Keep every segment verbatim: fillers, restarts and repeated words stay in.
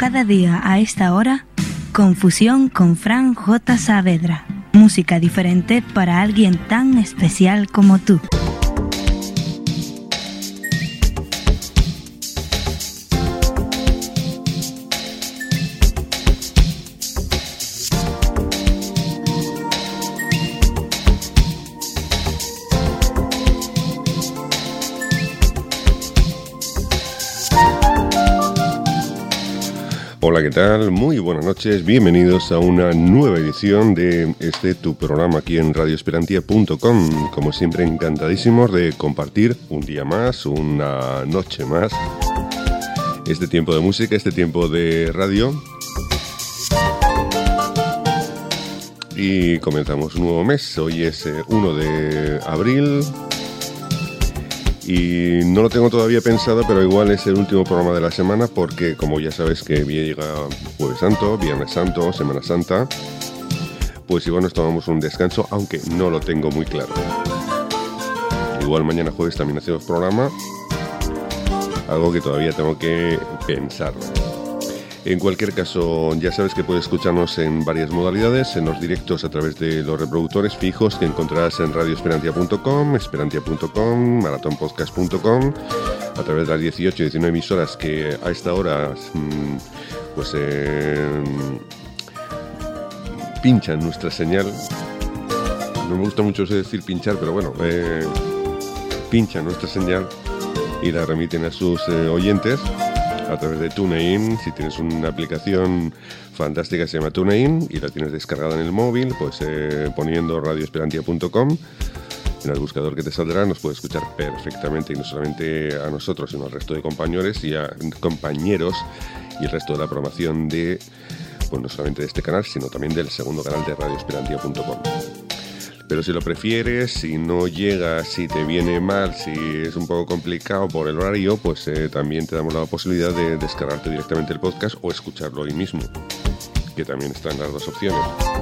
cada día a esta hora, Confusión con Fran J. Saavedra. Música diferente para alguien tan especial como tú. Hola, ¿qué tal? Muy buenas noches, bienvenidos a una nueva edición de este tu programa aquí en radio esperantia punto com. Como siempre, encantadísimos de compartir un día más, una noche más, este tiempo de música, este tiempo de radio. Y comenzamos un nuevo mes, hoy es uno de abril. Y no lo tengo todavía pensado, pero igual es el último programa de la semana porque, como ya sabes que llega Jueves Santo, Viernes Santo, Semana Santa, pues igual nos tomamos un descanso, aunque no lo tengo muy claro. Igual mañana jueves también hacemos programa, algo que todavía tengo que pensar. En cualquier caso, ya sabes que puedes escucharnos en varias modalidades, en los directos a través de los reproductores fijos que encontrarás en radio esperantia punto com, esperantia punto com, marathon podcast punto com, a través de las dieciocho, diecinueve emisoras que a esta hora pues eh, pinchan nuestra señal. No me gusta mucho decir pinchar, pero bueno, eh, pinchan nuestra señal y la remiten a sus eh, oyentes a través de TuneIn. Si tienes una aplicación fantástica que se llama TuneIn y la tienes descargada en el móvil, pues eh, poniendo radio esperantia punto com en el buscador que te saldrá, nos puedes escuchar perfectamente, y no solamente a nosotros, sino al resto de compañeros y a compañeros y el resto de la programación de, pues no solamente de este canal, sino también del segundo canal de radio esperantia punto com. Pero si lo prefieres, si no llegas, si te viene mal, si es un poco complicado por el horario, pues eh, también te damos la posibilidad de descargarte directamente el podcast o escucharlo ahí mismo, que también están las dos opciones.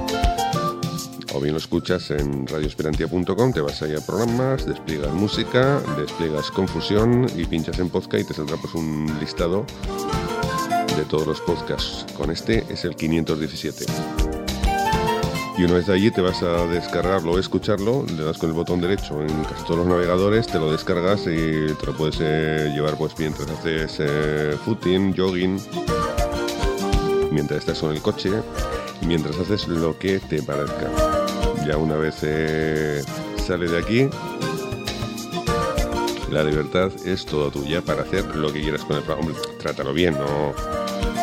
O bien lo escuchas en radio esperantia punto com, te vas ahí a programas, despliegas música, despliegas Confusión y pinchas en podcast y te saldrá pues un listado de todos los podcasts. Con este es el quinientos diecisiete. Y una vez de allí te vas a descargarlo o escucharlo, le das con el botón derecho en casi todos los navegadores, te lo descargas y te lo puedes eh, llevar pues mientras haces eh, footing, jogging, mientras estás con el coche y mientras haces lo que te parezca. Ya una vez eh, sale de aquí, la libertad es toda tuya para hacer lo que quieras con el programa. Hombre, trátalo bien, no...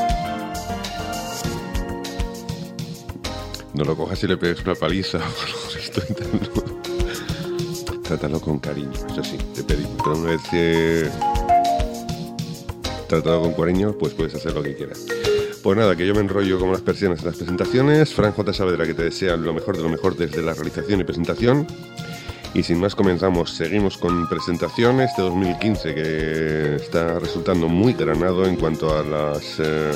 No lo cojas y le pegues una paliza. Estoy tan... Trátalo con cariño, eso sí, te pedimos. Pero una vez que tratado con cariño, pues puedes hacer lo que quieras. Pues nada, que yo me enrollo como las persianas en las presentaciones. Fran J. Saavedra, que te desea lo mejor de lo mejor desde la realización y presentación. Y sin más comenzamos, seguimos con presentaciones de dos mil quince, que está resultando muy granado en cuanto a las... Eh,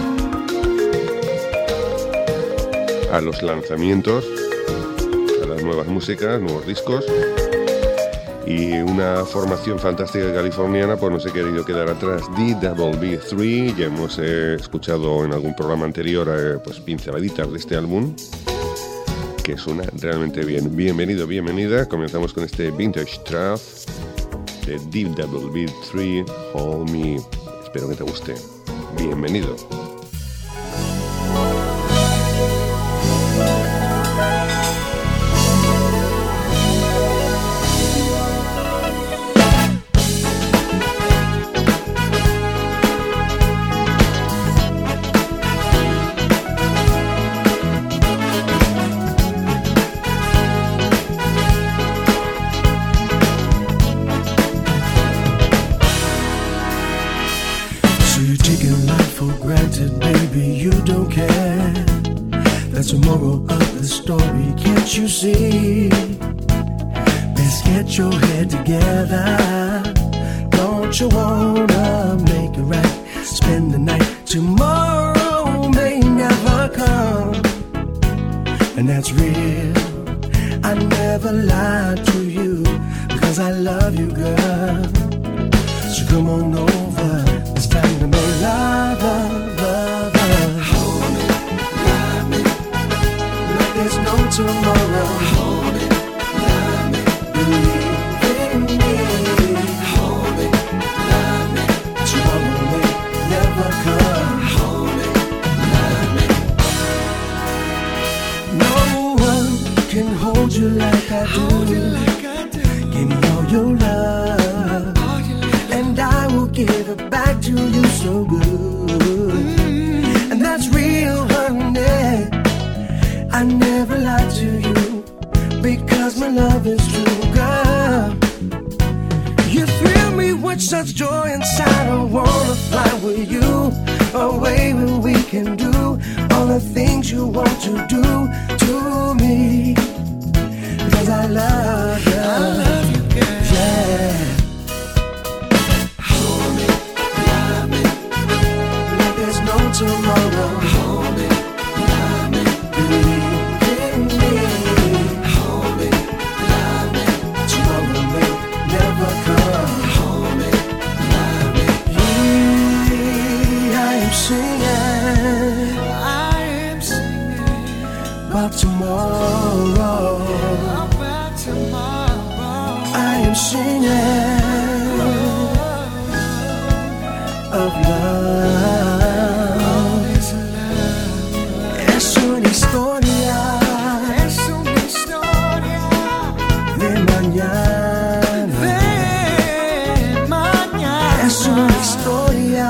a los lanzamientos, a las nuevas músicas, nuevos discos, y una formación fantástica californiana pues no se ha querido quedar atrás. D B B tres, ya hemos eh, escuchado en algún programa anterior eh, pues pinceladitas de este álbum, que suena realmente bien. Bienvenido, bienvenida, comenzamos con este Vintage Trap de D B B tres, Hold Me. Espero que te guste. Bienvenido. Moral of the story, can't you see? Best get your head together. Don't you wanna make it right? Spend the night. Tomorrow may never come, and that's real. I never lied to you because I love you, girl. So come on over. It's time to make love, love, love. tomorrow. Hold it, love me, believe in me. Hold it, love me, tomorrow may never come. Hold it, love me. No one can hold you like I do. Like I do. Give me all your love, all your love, and I will give it back to you so good. Mm. And that's real, honey. I never lied to you because my love is true, girl. You thrill me with such joy inside. I wanna fly with you away where we can do all the things you want to do to me. Cause I love you, I love you, girl. Yeah. Hold me, love me, like there's no tomorrow. Hold me, love me, believe in me. Hold me, love me, tomorrow may never come. Hold me, love me. Yeah, I am singing, I am singing about tomorrow. About tomorrow. I am singing of love. Es una historia, es una historia de mañana, de mañana. Es una historia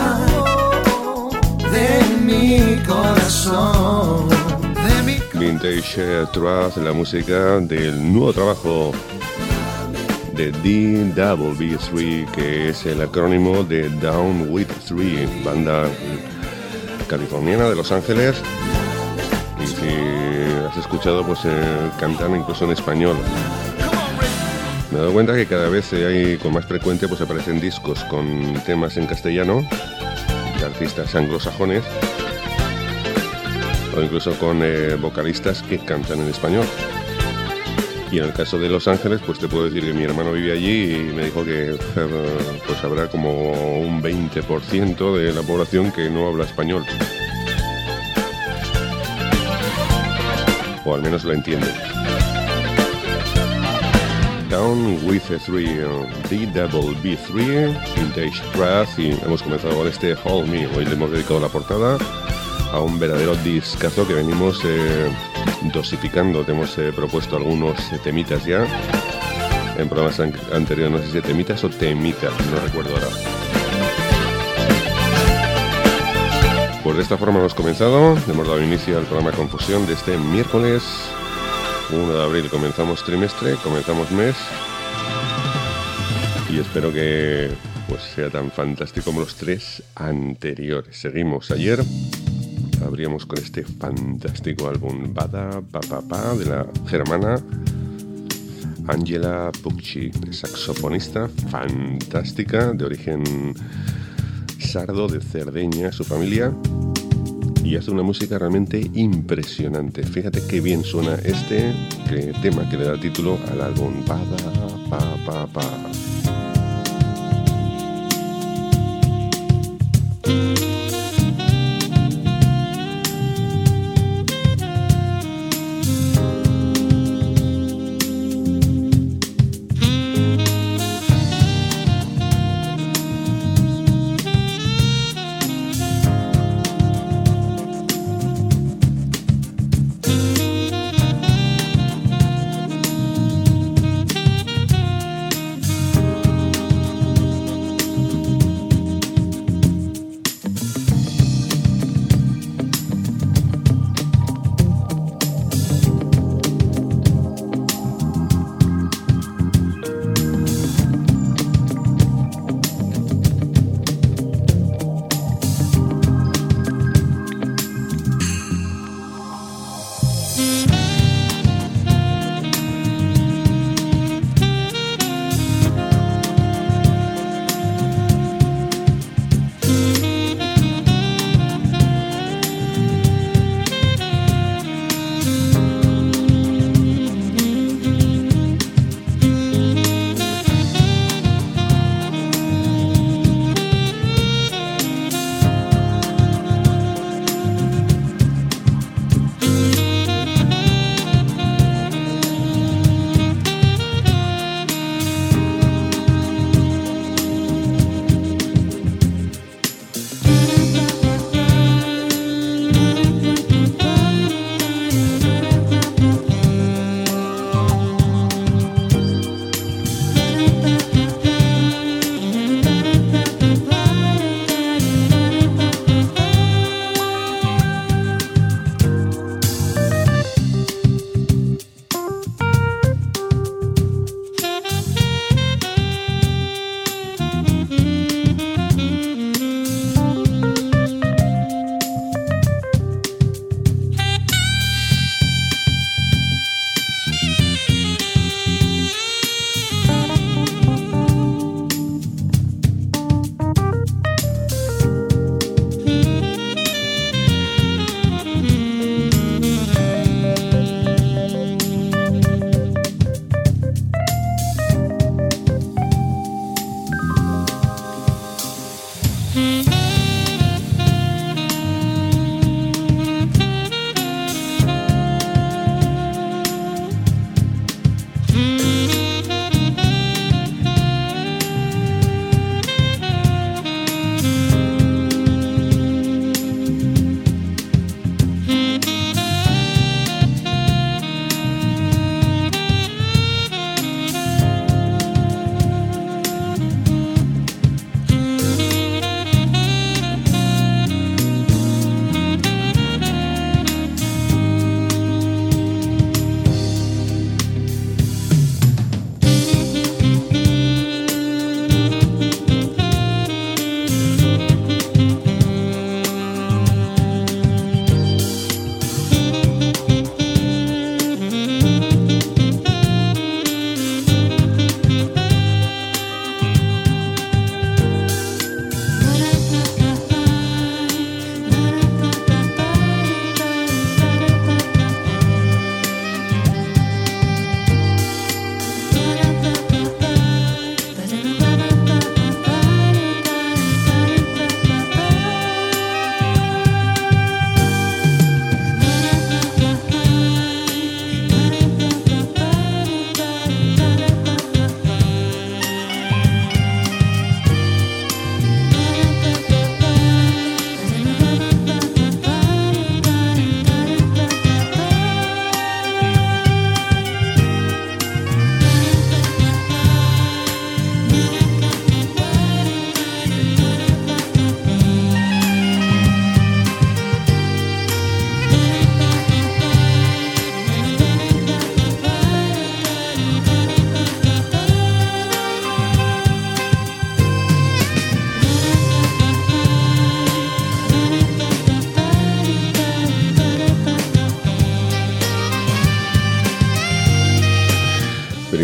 de mi corazón, de mi corazón. Vintage Trance, la música del nuevo trabajo de D W B tres, que es el acrónimo de Down with Three, banda californiana de Los Ángeles. Y si has escuchado, pues eh, cantan incluso en español. Me he dado cuenta que cada vez hay, con más frecuente, pues aparecen discos con temas en castellano de artistas anglosajones, o incluso con eh, vocalistas que cantan en español. Y en el caso de Los Ángeles, pues te puedo decir que mi hermano vive allí y me dijo que pues habrá como un veinte por ciento de la población que no habla español, o al menos lo entiende. Down with a Three, D W B tres, Vintage Trance, y hemos comenzado con este Hold Me. Hoy le hemos dedicado la portada a un verdadero discazo que venimos eh, dosificando. Te hemos eh, propuesto algunos eh, temitas ya en programas an- anteriores, no sé si temitas o temitas, no recuerdo ahora. Pues de esta forma hemos comenzado, hemos dado inicio al programa Confusión de este miércoles uno de abril. Comenzamos trimestre, comenzamos mes, y espero que pues sea tan fantástico como los tres anteriores. Seguimos. Ayer abríamos con este fantástico álbum Bada Pa Pa Pa de la germana Angela Pucci, saxofonista fantástica de origen sardo de Cerdeña, su familia, y hace una música realmente impresionante. Fíjate qué bien suena este que, tema que le da título al álbum, Bada Pa Pa Pa.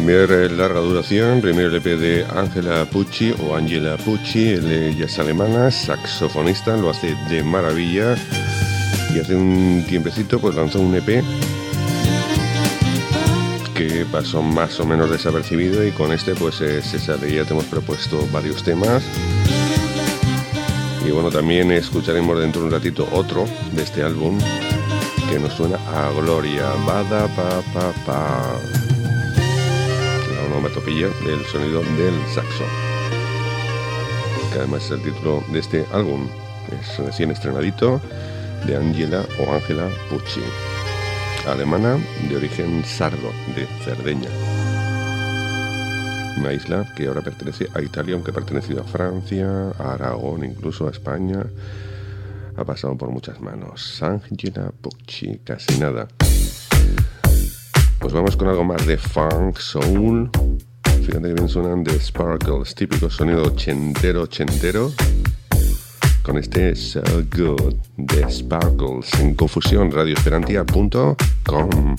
Primer eh, larga duración, primer L P de Angela Pucci o Angela Pucci, ella es alemana, saxofonista, lo hace de maravilla y hace un tiempecito pues lanzó un E P que pasó más o menos desapercibido y con este pues eh, se sale. Ya te hemos propuesto varios temas y bueno, también escucharemos dentro de un ratito otro de este álbum que nos suena a gloria. Bada pa pa pa, la onomatopilla del sonido del saxo, que además es el título de este álbum. Es recién estrenadito, de Angela o Angela Pucci, alemana de origen sardo, de Cerdeña, una isla que ahora pertenece a Italia, aunque ha pertenecido a Francia, a Aragón, incluso a España. Ha pasado por muchas manos. Angela Pucci, casi nada. Pues vamos con algo más de funk, soul. Fíjate que bien suenan The Sparkles, típico sonido ochentero, ochentero. Con este So Good de Sparkles en Confusión, radio esperantia punto com.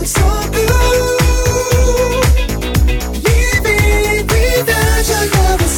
Leaving without your love.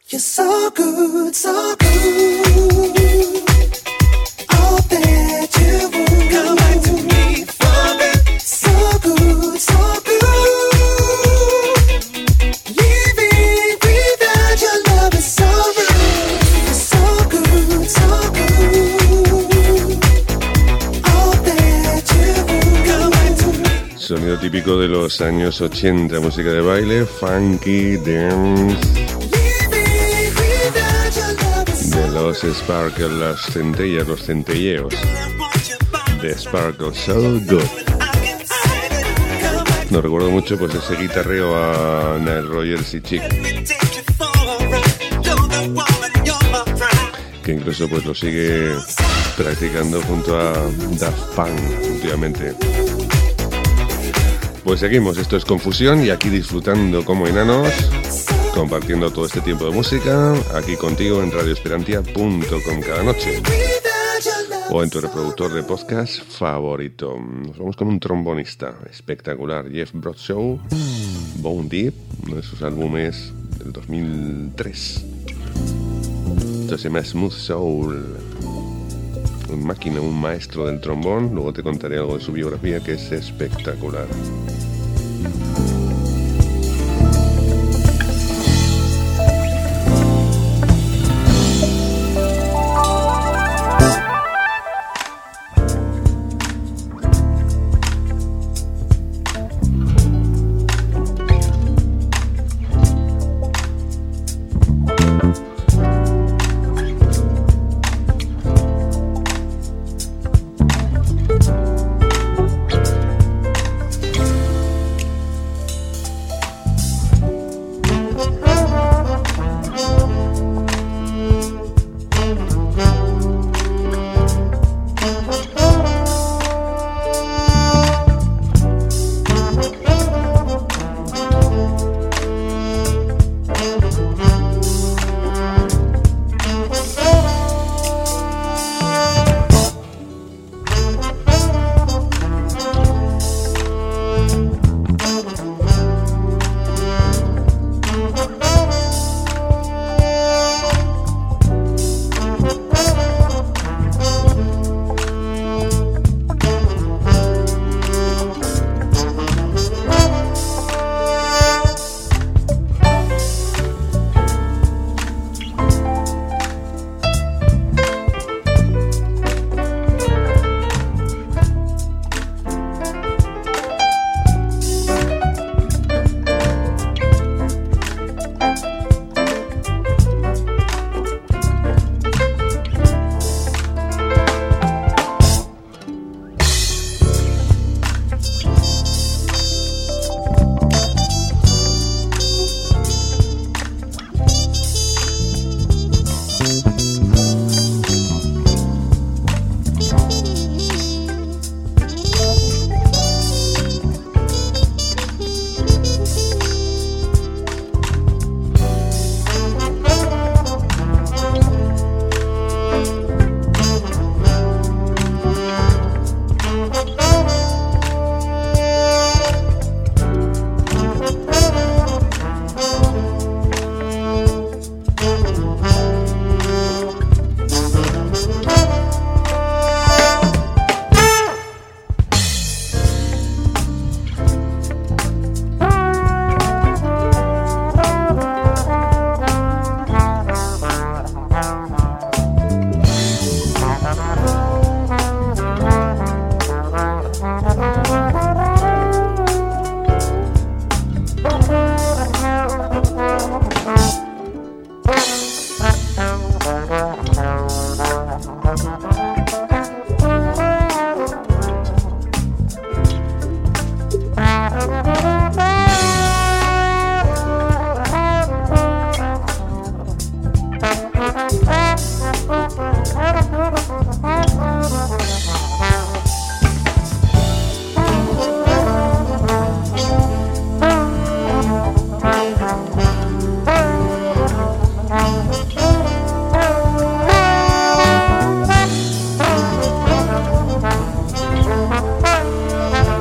You're so good, so good. All that you want. Come back to me for me. So good, so good. Living without your love is so rude. You're so good, so good. All that you want. Come back to me. Sonido típico de los años ochenta, música de baile, funky, dance. De los Sparkle, las centellas, los centelleos de Sparkle, So Good. No recuerdo mucho pues ese guitarreo a Nile Rodgers y Chic, que incluso pues lo sigue practicando junto a Daft Punk últimamente. Pues seguimos, esto es Confusión y aquí disfrutando como enanos, compartiendo todo este tiempo de música, aquí contigo en radio esperantia punto com cada noche, o en tu reproductor de podcast favorito. Nos vamos con un trombonista espectacular, Jeff Bradshaw, Bone Deep, uno de sus álbumes del dos mil tres. Esto se llama Smooth Soul. Un máquina, un maestro del trombón. Luego te contaré algo de su biografía, que es espectacular.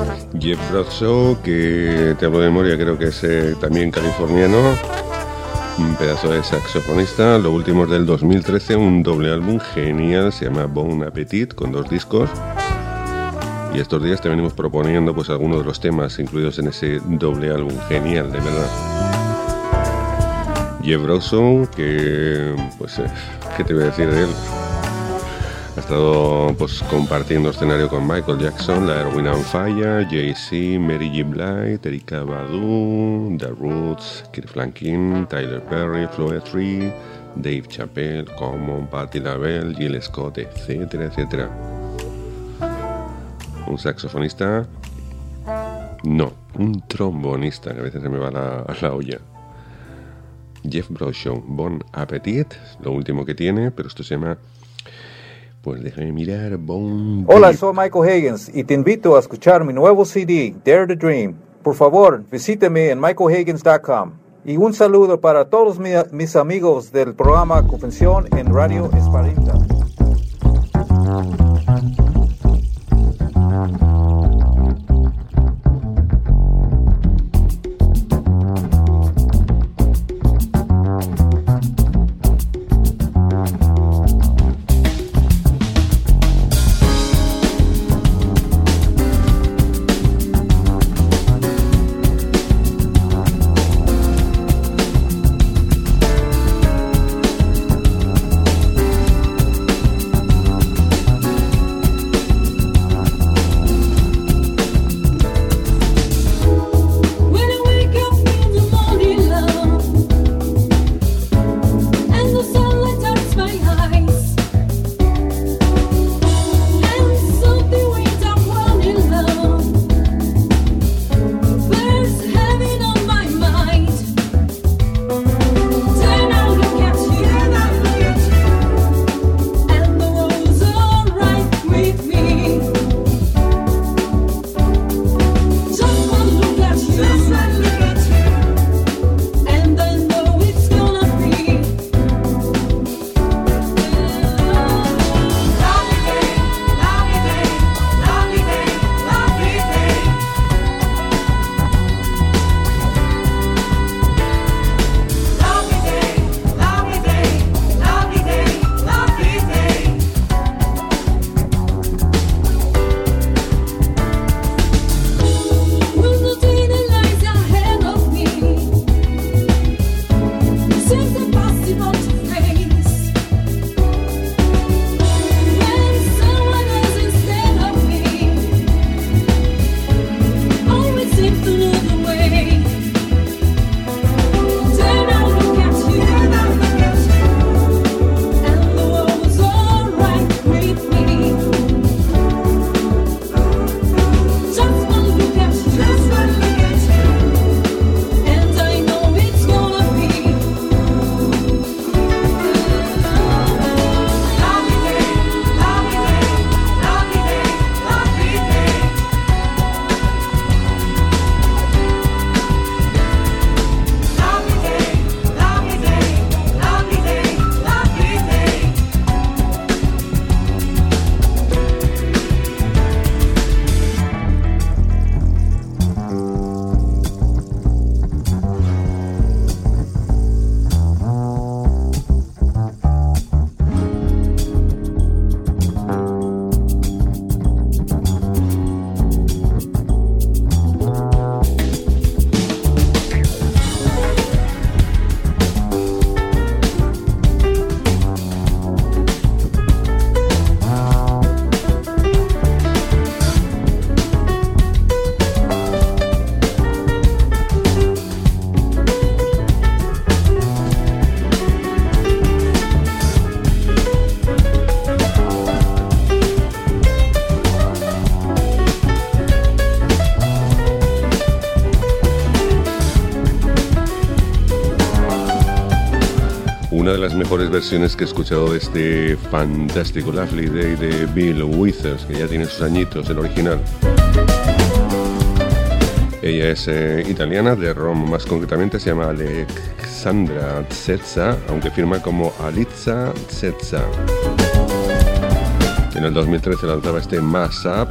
Jeff Bradshaw, que te hablo de memoria, creo que es eh, también californiano, Un pedazo de saxofonista. Lo último es del dos mil trece, un doble álbum genial, se llama Bon Appetit, con dos discos. Y estos días te venimos proponiendo pues algunos de los temas incluidos en ese doble álbum genial, de verdad. Jeff Broson, que pues eh, ¿qué te voy a decir de él? Ha estado pues compartiendo escenario con Michael Jackson, la Erwin and Fire, Jay-Z, Mary J. Blige, Erykah Badu, The Roots, Kirk Franklin, Tyler Perry, Floyd Tree, Dave Chappelle, Common, Patti LaBelle, Jill Scott, etcétera, etcétera. Un saxofonista, no, un trombonista, que a veces se me va la, la olla. Jeff Broson, Bon Appetit, lo último que tiene, pero esto se llama... Pues déjame mirar. Bon Hola, soy Michael Higgins y te invito a escuchar mi nuevo C D, Dare to Dream. Por favor, visíteme en michael higgins punto com. Y un saludo para todos mi, mis amigos del programa Confesión en Radio Esparinta. una de las mejores versiones que he escuchado de este fantástico Lovely Day de Bill Withers, que ya tiene sus añitos, el original. Ella es eh, italiana, de Roma más concretamente, se llama Alexandra Zezza, aunque firma como Alizza Zezza. En el dos mil trece lanzaba este Mass Up,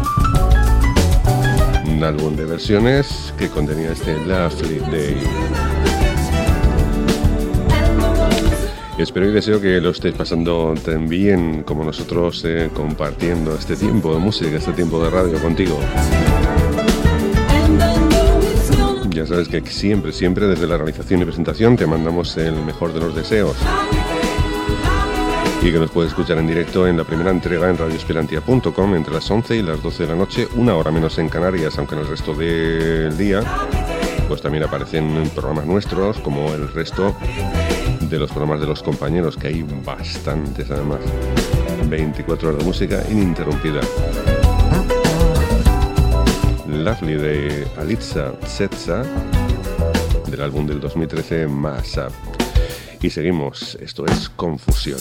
un álbum de versiones que contenía este Lovely Day. Espero y deseo que lo estéis pasando tan bien como nosotros, eh, compartiendo este tiempo de música, este tiempo de radio contigo. Ya sabes que siempre, siempre desde la realización y presentación te mandamos el mejor de los deseos. Y que nos puedes escuchar en directo en la primera entrega en radio esperantia punto com entre las once y las doce de la noche, una hora menos en Canarias, aunque en el resto del día pues también aparecen programas nuestros, como el resto de los programas de los compañeros, que hay bastantes además. veinticuatro horas de música ininterrumpida. Lovely de Alitza Tsetsa, del álbum del dos mil trece Mashup. Y seguimos, esto es Confusión.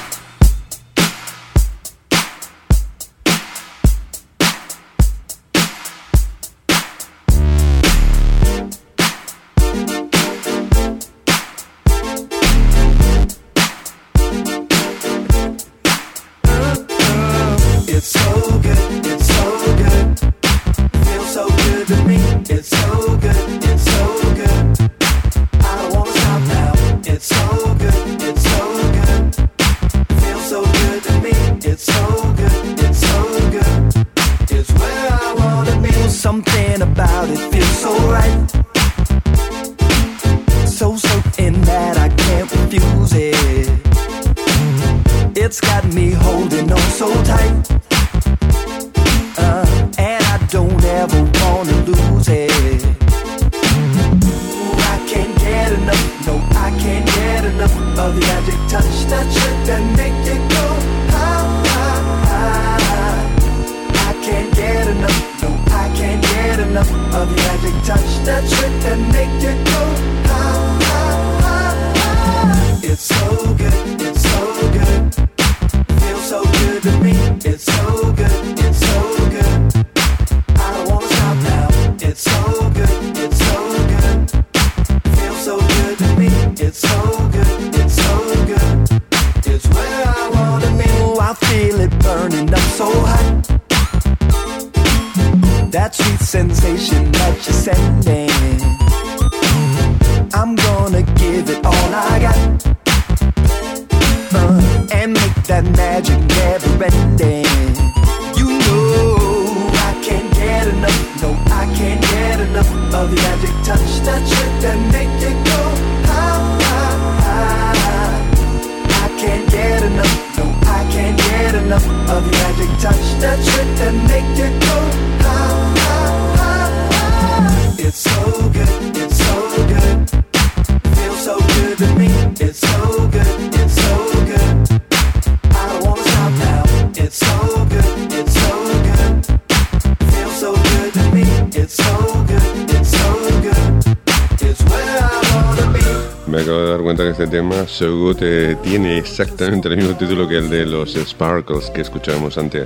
Este tema, So Good, eh, tiene exactamente el mismo título que el de los Sparkles que escuchábamos antes,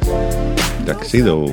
Tuxedo,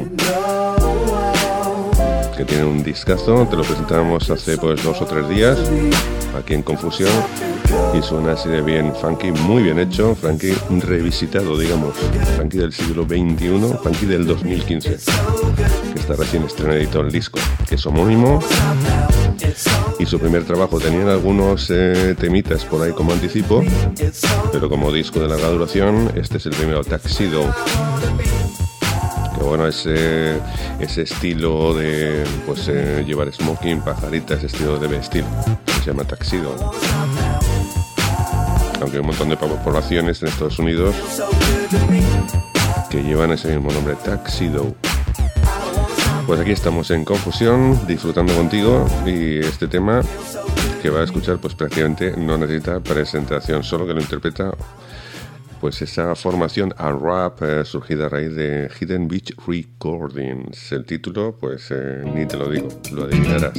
que tiene un discazo. Te lo presentábamos hace pues dos o tres días aquí en Confusión y suena así de bien, funky, muy bien hecho, funky revisitado, digamos, funky del siglo veintiuno, funky del dos mil quince, que está recién estrenadito el disco, que es homónimo. Y su primer trabajo, tenían algunos eh, temitas por ahí como anticipo, pero como disco de larga duración, este es el primero, Tuxedo. Que bueno, ese, ese estilo de pues eh, llevar smoking, pajarita, ese estilo de vestir, se llama Tuxedo. Aunque hay un montón de poblaciones en Estados Unidos que llevan ese mismo nombre, Tuxedo. Pues aquí estamos en Confusión, disfrutando contigo, y este tema que va a escuchar pues prácticamente no necesita presentación, solo que lo interpreta pues esa formación a rap eh, surgida a raíz de Hidden Beach Recordings. El título pues eh, ni te lo digo, lo adivinarás.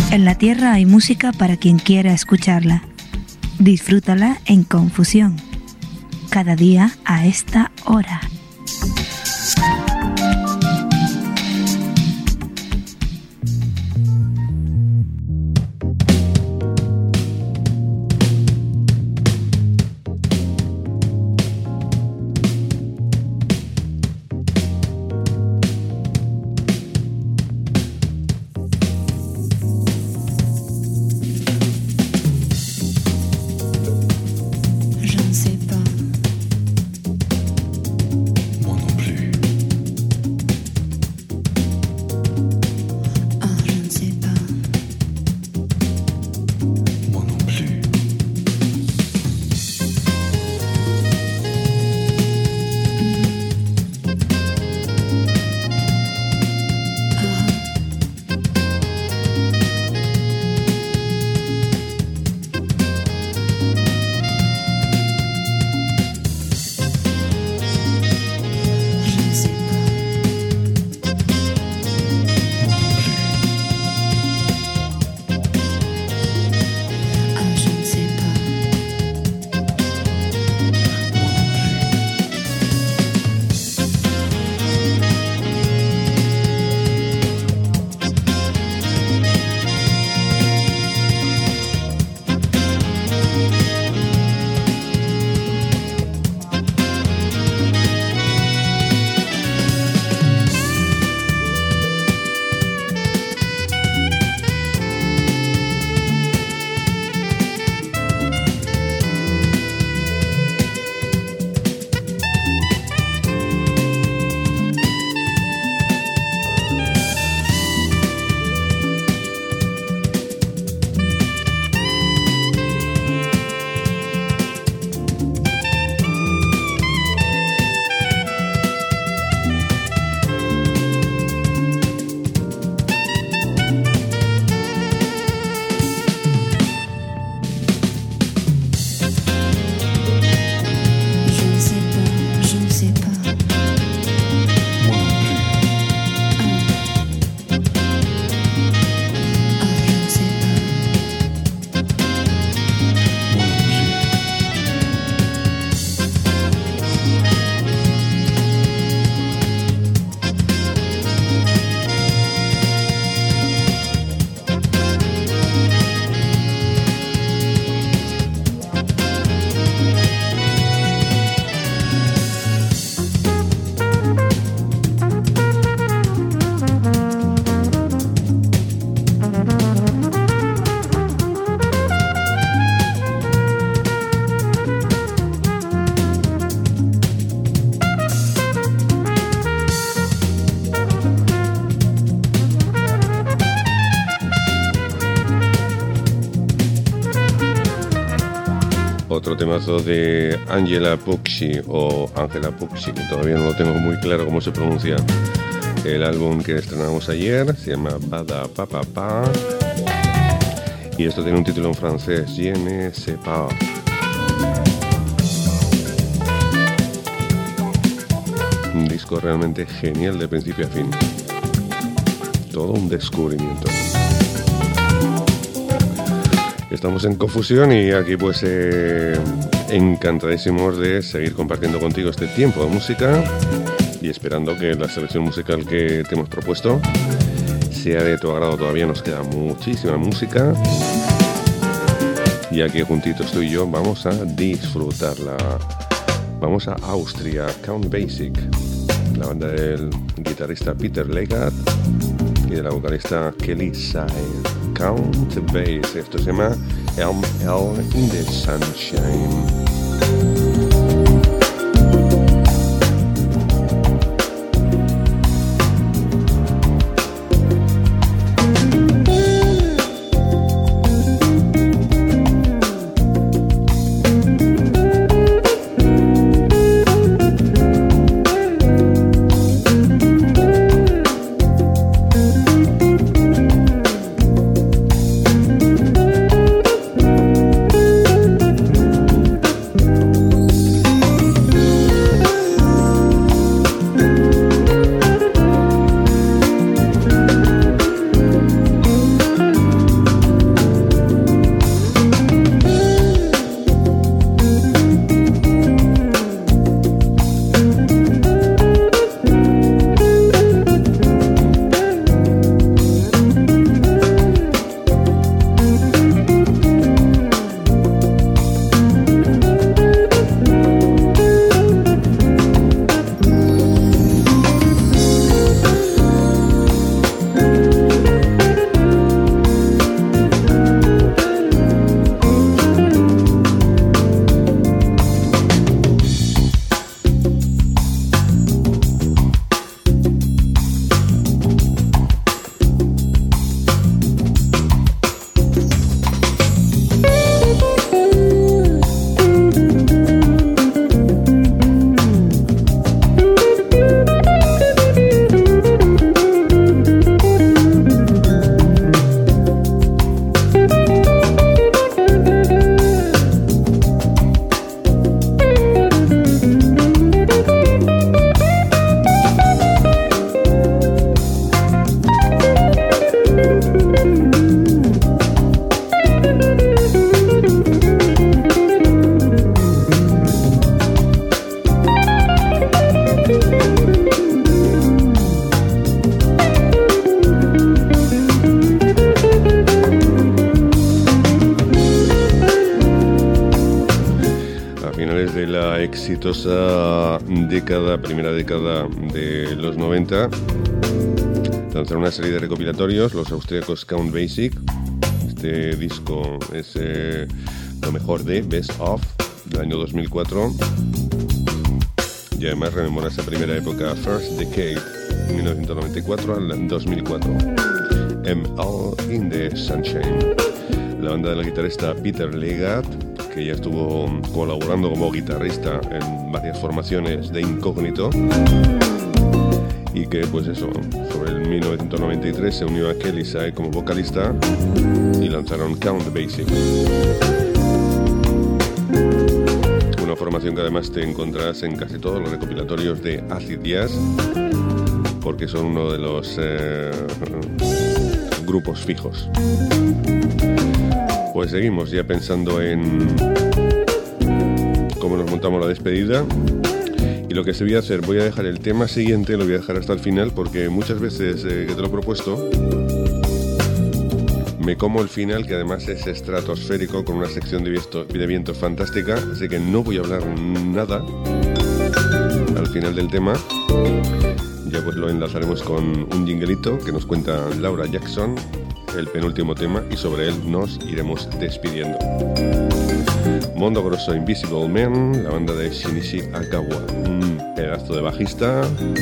En la Tierra hay música para quien quiera escucharla. Disfrútala en Confusión. Cada día a esta hora. Otro temazo de Angela Pucci o Angela Pucci, que todavía no lo tengo muy claro cómo se pronuncia. El álbum que estrenamos ayer se llama Bada Pa Pa Pa y esto tiene un título en francés, Je ne sais pas. Un disco realmente genial de principio a fin. Todo un descubrimiento. Estamos en Confusión y aquí pues eh, encantadísimos de seguir compartiendo contigo este tiempo de música y esperando que la selección musical que te hemos propuesto sea de tu agrado. Todavía nos queda muchísima música y aquí juntitos tú y yo vamos a disfrutarla. Vamos a Austria, Count Basic, la banda del guitarrista Peter Legat y de la vocalista Kelly Sain. Count Bass, esto se llama Elm Hell in the Sunshine. exitosa década, primera década de los noventa, lanzaron una serie de recopilatorios, los austríacos Count Basic. Este disco es eh, lo mejor de Best Of, del año dos mil cuatro. Y además rememora esa primera época, First Decade, mil novecientos noventa y cuatro al dos mil cuatro. I'm All in the Sunshine. La banda del guitarrista Peter Legat, que ya estuvo colaborando como guitarrista en varias formaciones de incógnito, y que pues eso, sobre el mil novecientos noventa y tres se unió a Kelly Sae como vocalista y lanzaron Count Basic. Una formación que además te encontrarás en casi todos los recopilatorios de Acid Jazz, porque son uno de los eh, grupos fijos. Pues seguimos ya pensando en cómo nos montamos la despedida. Y lo que se voy a hacer, voy a dejar el tema siguiente, lo voy a dejar hasta el final, porque muchas veces eh, que te lo he propuesto, me como el final, que además es estratosférico, con una sección de, viento, de vientos fantástica, así que no voy a hablar nada al final del tema. Ya pues lo enlazaremos con un jinglito que nos cuenta Laura Jackson, el penúltimo tema, y sobre él nos iremos despidiendo. Mondo Grosso, Invisible Man, la banda de Shinichi Akawa, un pedazo de bajista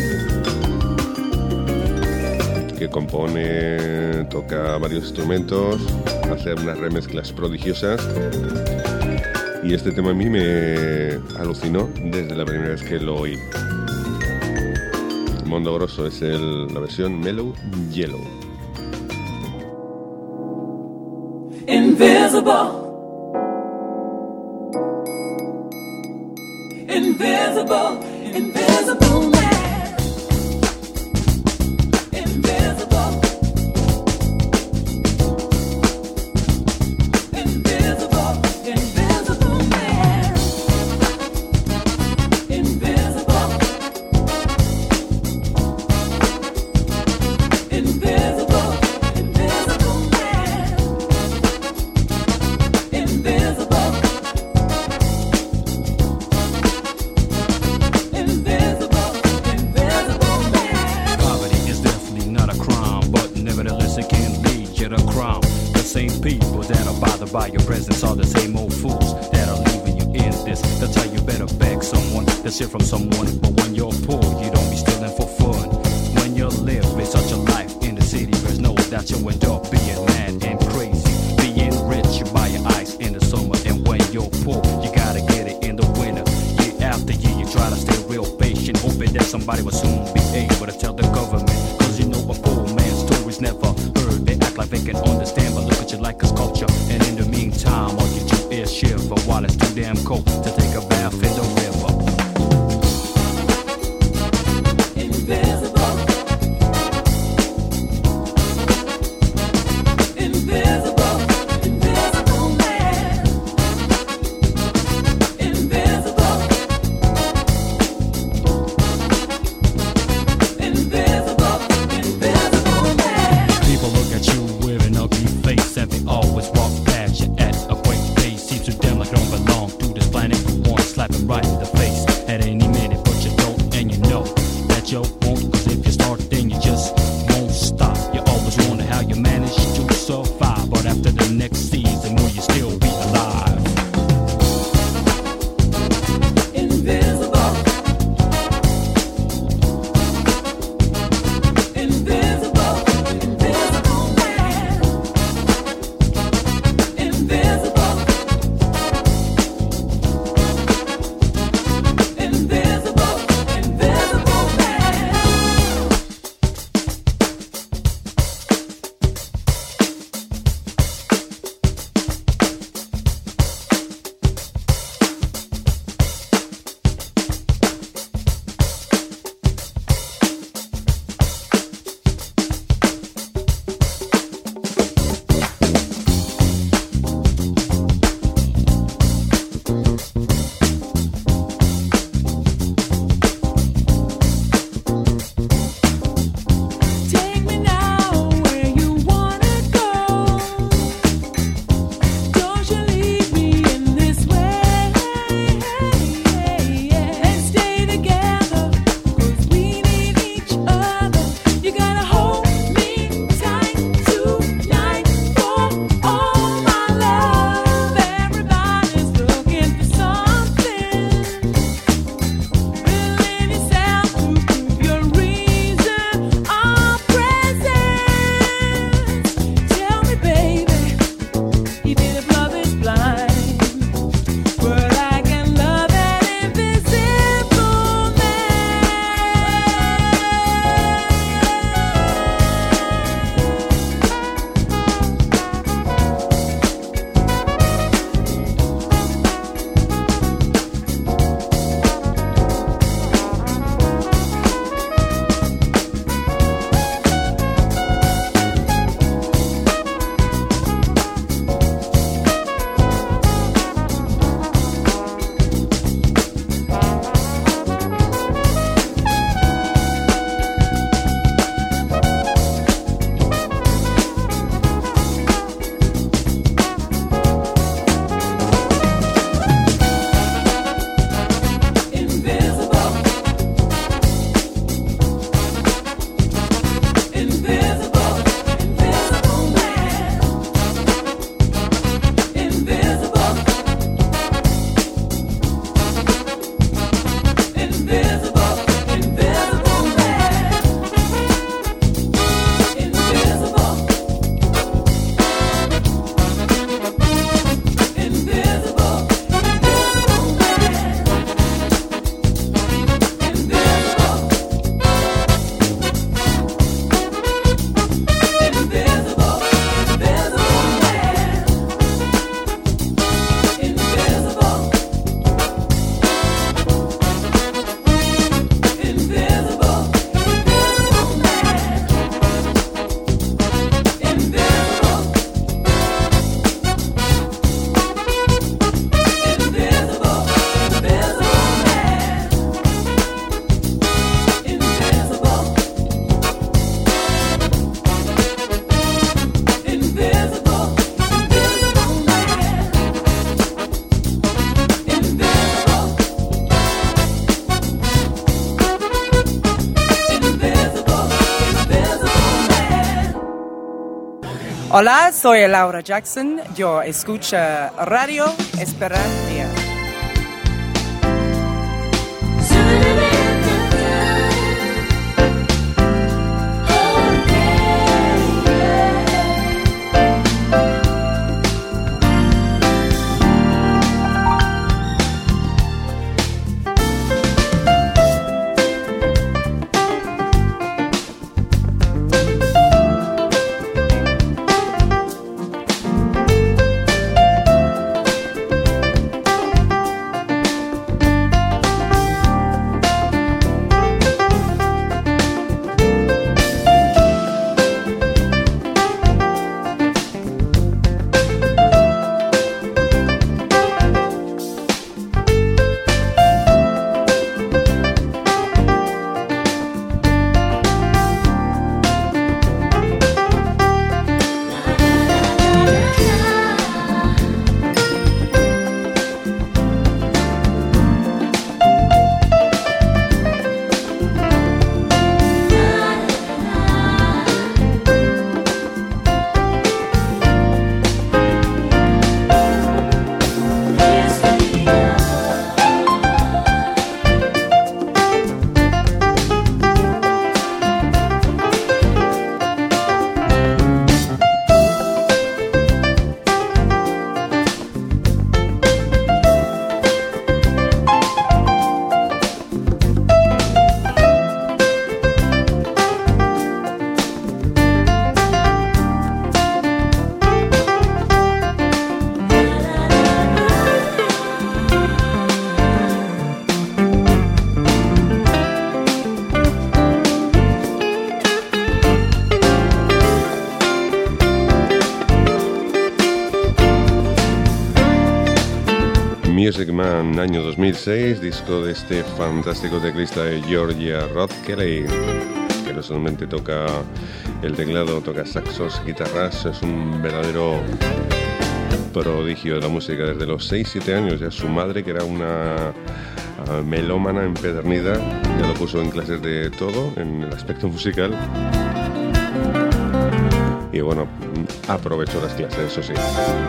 que compone, toca varios instrumentos, hace unas remezclas prodigiosas, y este tema a mí me alucinó desde la primera vez que lo oí. Mondo Grosso es el, la versión Mellow Yellow. Invisible, invisible, invisible man, invisible, invisible, invisible man, invisible, invisible, invisible man, invisible. By your presence are the same old fools that are leaving you in this. That's how you better beg someone to steal from someone. But when you're poor, you don't be stealing for fun. When you live with such a life in the city, there's no that you end up being mad and crazy. Being rich, you buy your ice in the summer, and when you're poor, you gotta get it in the winter. Year after year, you try to stay real patient, hoping that somebody will soon be able to tell the government. Cause you know a poor man's story's never heard. They act like they can understand, but look at you like a sculpture. And in the meantime, all you do is shiver while it's too damn cold to take a bath in the river. Invisible, invisible, invisible man, invisible, invisible, invisible man. People look at you with an ugly face and they always walk past you at a great pace. Seems to them like you don't belong to this planet. Once Hola, soy Laura Jackson. Yo escucho Radio Esperantia. Music Man, año dos mil seis, disco de este fantástico teclista de Georgia, Rod Kelly, que no solamente toca el teclado, toca saxos, guitarras, es un verdadero prodigio de la música. Desde los seis siete años ya su madre, que era una uh, melómana empedernida, ya lo puso en clases de todo, en el aspecto musical. Y bueno, aprovechó las clases, eso sí.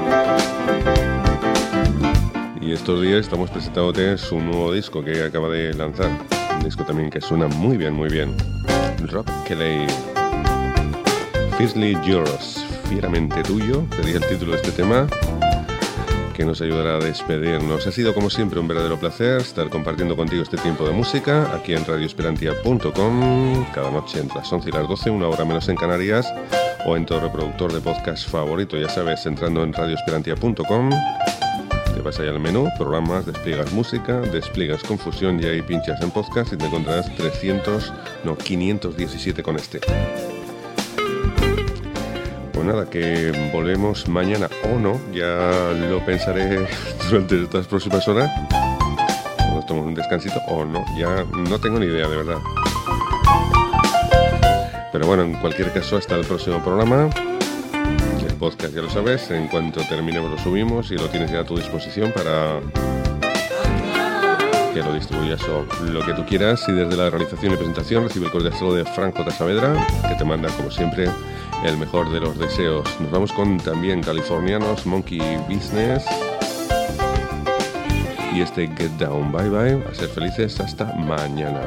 Y estos días estamos presentándote su nuevo disco que acaba de lanzar. Un disco también que suena muy bien, muy bien. Rod Kelly. Fiercely Yours, fieramente tuyo, sería el título de este tema, que nos ayudará a despedirnos. Ha sido como siempre un verdadero placer estar compartiendo contigo este tiempo de música aquí en radio esperantia punto com, cada noche entre las once y las doce, una hora menos en Canarias, o en tu reproductor de podcast favorito, ya sabes, entrando en radio esperantia punto com. Te vas allá al menú, programas, despliegas música, despliegas confusión y ahí pinchas en podcast y te encontrarás trescientos, no, quinientos diecisiete con este. Pues nada, que volvemos mañana o no, ya lo pensaré durante estas próximas horas. Nos tomamos un descansito o no, ya no tengo ni idea, de verdad. Pero bueno, en cualquier caso, hasta el próximo programa. Podcast, ya lo sabes, en cuanto terminemos lo subimos y lo tienes ya a tu disposición para que lo distribuyas o lo que tú quieras. Y desde la realización y presentación recibe el cordial saludo de Frank J. Saavedra, que te manda como siempre el mejor de los deseos. Nos vamos con también californianos, Monkey Business y este Get Down. Bye bye, a ser felices hasta mañana.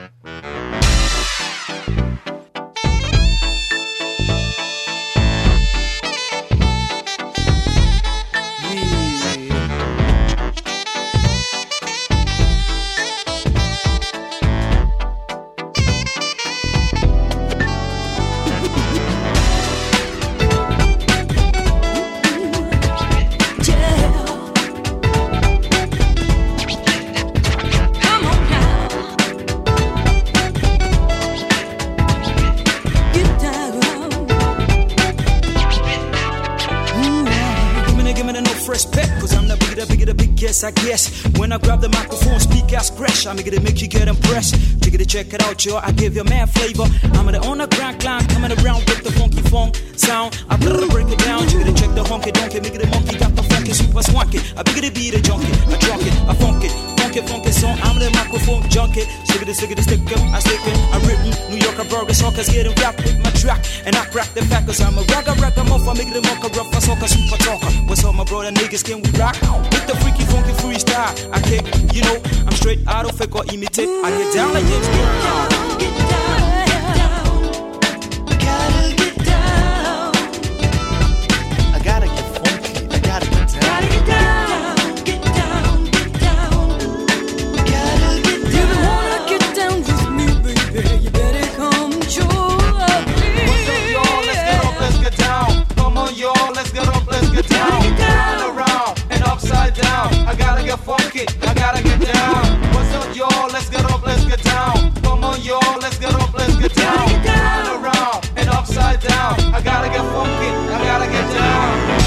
I guess when I grab the microphone, speak as fresh. I make it make you get impressed. Check it, check it out, yo. I give your man flavor. I'm the on the ground climb, coming around with the funky funk sound. I better break it down. Check it, check the honky donkey, make it a monkey, got the funky super swanky. I big it beat a junkie, I drunk it, I funk it, funky funky song. I'm the microphone junkie. Stick it, stick it, stick it, I stick it. I written New York. burgers, hawkers getting rap with my track. And I crack the fact cause I'm a ragga ragga moffa, make the mocha rough, I soca super talker. What's up my brother niggas, can we rock? With the freaky funky freestyle, I kick, you know, I'm straight out of fake or imitate. I get down like James Brown. Get down, get down, gotta get down. I gotta get funky, I gotta get down. Gotta get down, get down, get down. Gotta get down. If you wanna get down with me, baby, you better come join me. What's up, y'all? Let's get up, let's get down. Come on, y'all, let's get up, let's get down. Gotta get down. Turn around and upside down. I gotta get funky, I gotta get down. What's up, y'all? Let's get up, let's get down. Come on, y'all, let's get up, let's get down. Turn around and upside down. I gotta get funky, I gotta get down.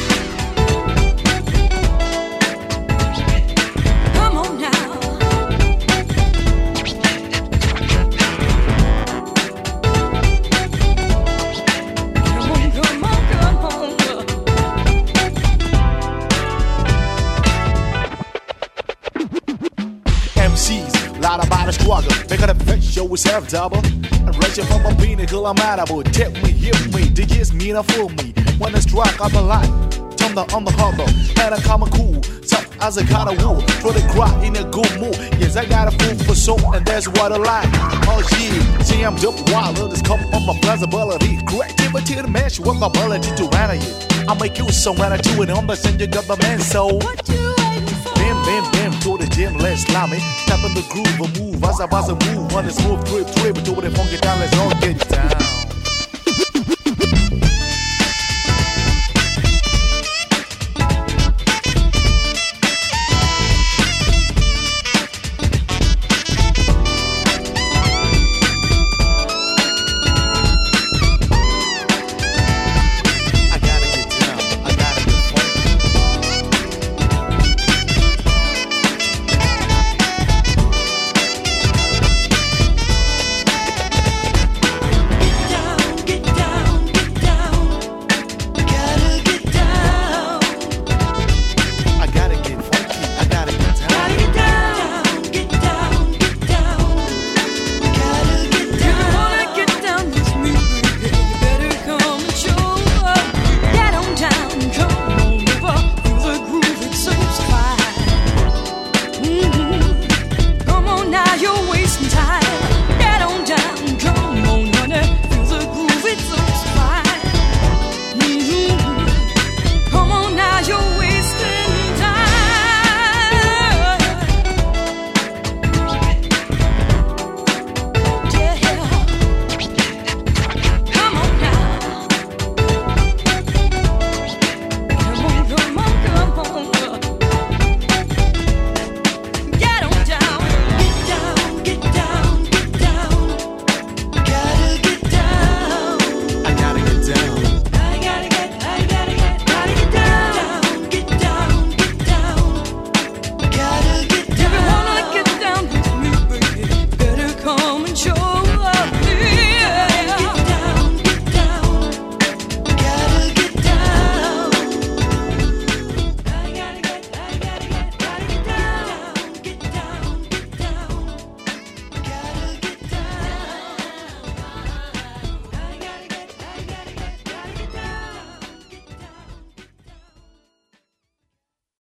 Come on now. Come on, come on, come on. M Cs, lot about a struggle. Make it a fit show with self double. I'm reaching for my pinnacle, I'm out. Tell me, hit me, digits mean or fool me. When I strike on the line, turn the on the harbor. And I come cool, tough as a kind of wool. For the crowd in a good mood. Yes, I got a food for soul, and that's what I like. Oh, yeah, see, I'm dope wild. This come on my plausibility. Creativity to match with my ability to run it. I make you so when I do it on the send you got the man so. What you waiting for? Bam, bam, bam, to the gym, let's slam it. Tap in the groove, a move, as I was a move. On the smooth trip, trip, to the funky down, let's all get down.